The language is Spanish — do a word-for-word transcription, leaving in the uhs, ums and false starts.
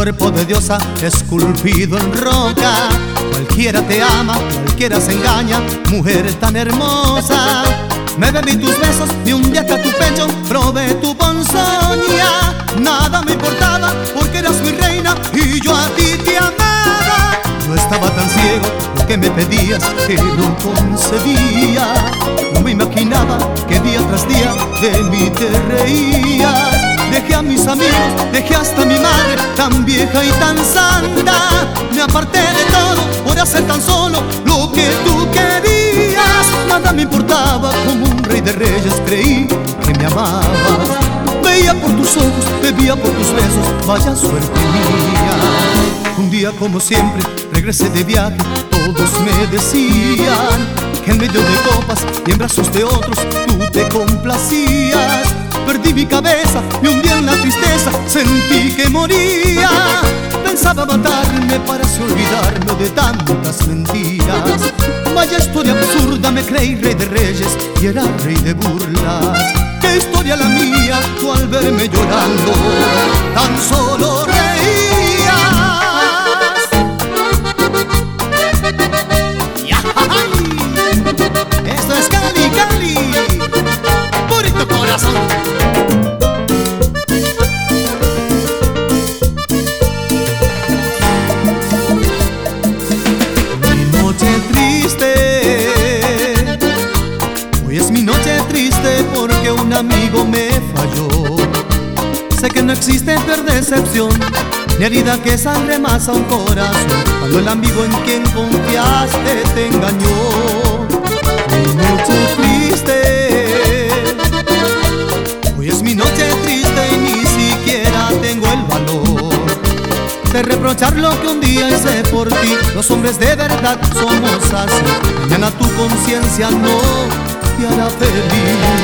cuerpo de diosa esculpido en roca. Cualquiera te ama, cualquiera se engaña, mujer tan hermosa. Me bebí tus besos y un día que a tu pecho probé tu ponzoña. Nada me importaba porque eras mi reina y yo a ti te amaba. Yo estaba tan ciego, lo que me pedías que no concedía. No me imaginaba que día tras día de mí te reías. Dejé a mis amigos, dejé hasta mi madre, tan vieja y tan santa. Me aparté de todo por hacer tan solo lo que tú querías. Nada me importaba, como un rey de reyes creí que me amabas. Veía por tus ojos, bebía por tus besos, vaya suerte mía. Un día como siempre regresé de viaje, todos me decían que en medio de copas y en brazos de otros tú te complacías. Perdí mi cabeza, me hundí en la tristeza, sentí que moría. Pensaba matarme para así olvidarme de tantas mentiras. Vaya historia absurda, me creí rey de reyes y era rey de burlas. Qué historia la mía, tú al verme llorando tan solo reías. Esto es Cali, Cali, purito corazón. Mi noche triste, hoy es mi noche triste porque un amigo me falló. Sé que no existe peor decepción ni herida que sangre más a un corazón cuando el amigo en quien confiaste te engañó. Mi noche triste, hoy es mi noche triste y ni siquiera tengo el valor de reprochar lo que un día hice por ti. Los hombres de verdad somos así, mañana tu conciencia no te hará feliz.